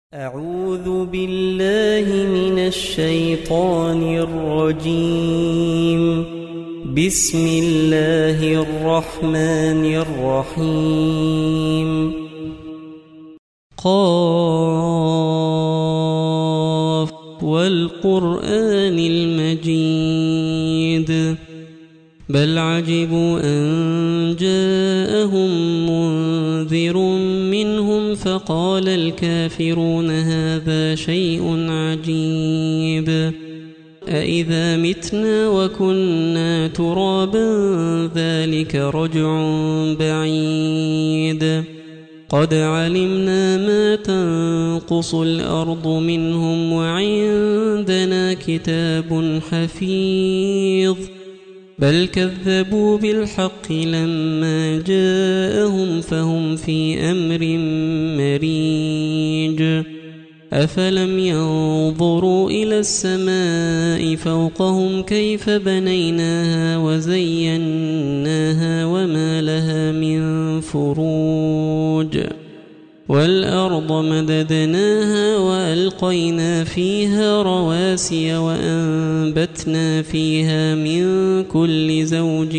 أعوذ بالله من الشيطان الرجيم. بسم الله الرحمن الرحيم. قاف والقرآن المجيد بل عجبوا أن جاءهم منذر منهم فقال الكافرون هذا شيء عجيب أإذا متنا وكنا ترابا ذلك رجع بعيد قد علمنا ما تنقص الأرض منهم وعندنا كتاب حفيظ بل كذبوا بالحق لما جاءهم فهم في أمر مريج أفلم ينظروا إلى السماء فوقهم كيف بنيناها وزيناها وما لها من فروج والأرض مددناها وألقينا فيها رواسي وأنبتنا فيها من كل زوج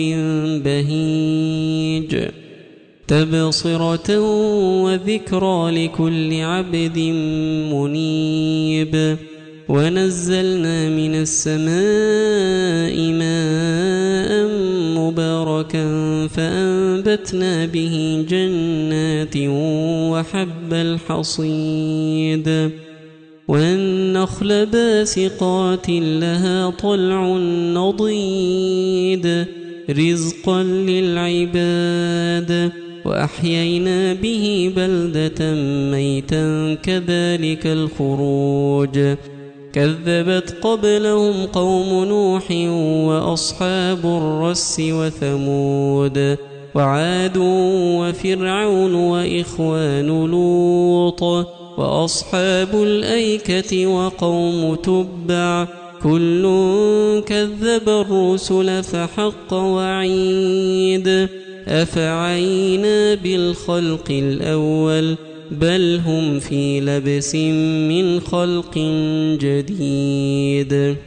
بهيج تبصرة وذكرى لكل عبد منيب ونزلنا من السماء ماء مباركا فأنبتنا به جنات وحب الحصيد والنخل باسقات لها طلع نضيد رزقا للعباد وأحيينا به بلدة ميتا كذلك الخروج كذبت قبلهم قوم نوح وأصحاب الرس وثمود وعاد وفرعون وإخوان لوط وأصحاب الأيكة وقوم تبع كل كذب الرسل فحق وعيد أفعينا بالخلق الأول بل هم في لبس من خلق جديد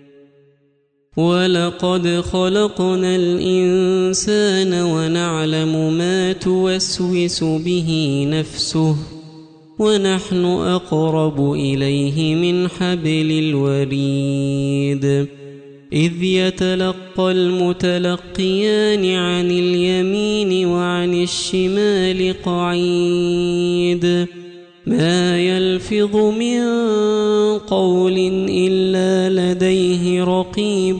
ولقد خلقنا الإنسان ونعلم ما توسوس به نفسه ونحن أقرب إليه من حبل الوريد إذ يتلقى المتلقيان عن اليمين وعن الشمال قعيد ما يلفظ من قول إلا لديه رقيب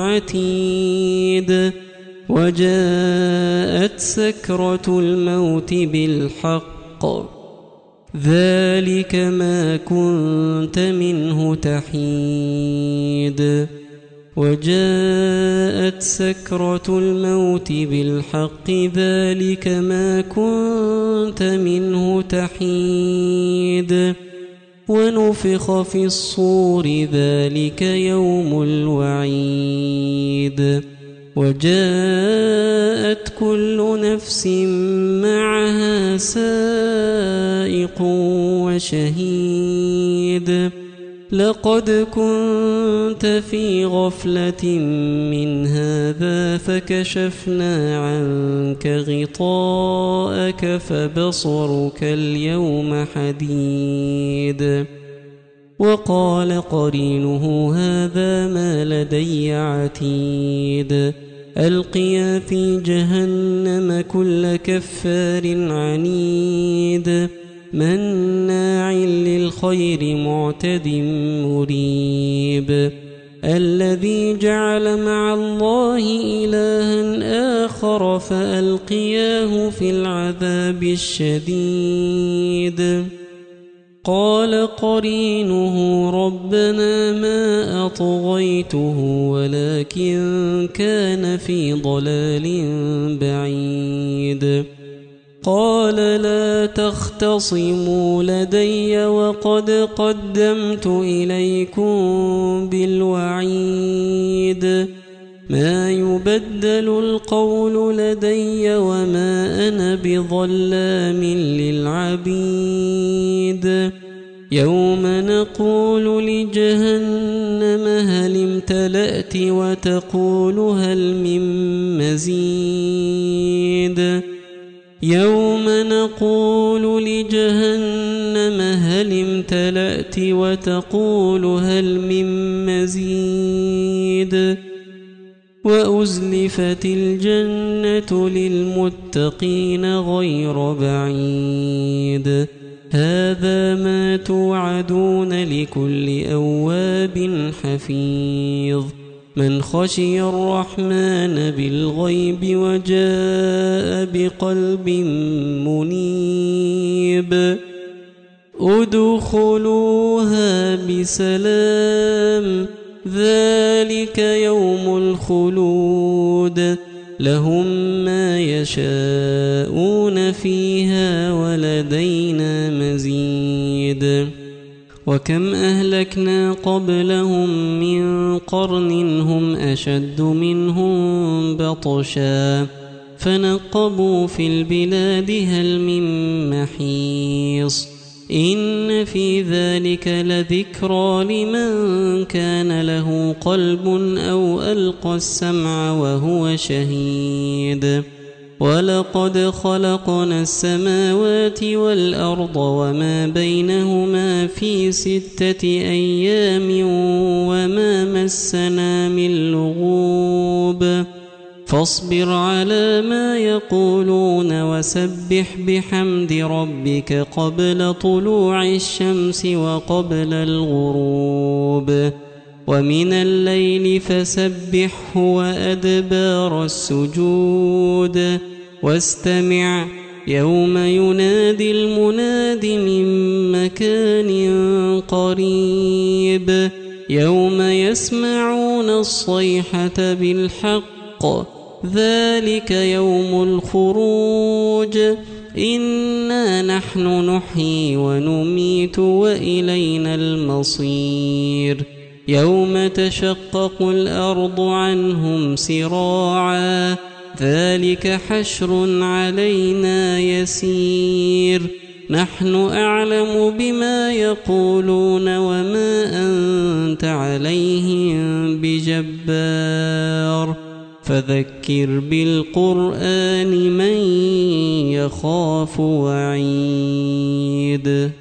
عتيد وجاءت سكرة الموت بالحق ذلك ما كنت منه تحيد وجاءت سكرة الموت بالحق ذلك ما كنت منه تحيد ونفخ في الصور ذلك يوم الوعيد وجاءت كل نفس معها سائق وشهيد لقد كنت في غفلة من هذا فكشفنا عنك غطاءك فبصرك اليوم حديد وقال قرينه هذا ما لدي عتيد ألقيا في جهنم كل كفار عنيد مناع للخير معتد مريب الذي جعل مع الله إلها آخر فألقياه في العذاب الشديد قال قرينه ربنا ما أطغيته ولكن كان في ضلال بعيد قال لا تختصموا لدي وقد قدمت إليكم بالوعيد ما يبدل القول لدي وما أنا بظلام للعبيد يوم نقول لجهنم هل امتلأت وتقول هل من مزيد يوم نقول لجهنم هل امتلأت وتقول هل من مزيد وأزلفت الجنة للمتقين غير بعيد هذا ما توعدون لكل أواب حفيظ من خشي الرحمن بالغيب وجاء بقلب منيب ادخلوها بسلام ذلك يوم الخلود لهم ما يشاءون فيها ولدينا مزيد وكم أهلكنا قبلهم من قرن هم أشد منهم بطشا فنقبوا في البلاد هل من محيص إن في ذلك لذكرى لمن كان له قلب أو ألقى السمع وهو شهيد ولقد خلقنا السماوات والأرض وما بينهما في 6 أيام وما مسنا من لغوب فاصبر على ما يقولون وسبح بحمد ربك قبل طلوع الشمس وقبل الغروب ومن الليل فسبحه وأدبار السجود واستمع يوم ينادي المناد من مكان قريب يوم يسمعون الصيحة بالحق ذلك يوم الخروج إنا نحن نحيي ونميت وإلينا المصير يوم تشقق الأرض عنهم سراعا ذلك حشر علينا يسير نحن أعلم بما يقولون وما أنت عليهم بجبار فذكر بالقرآن من يخاف وعيد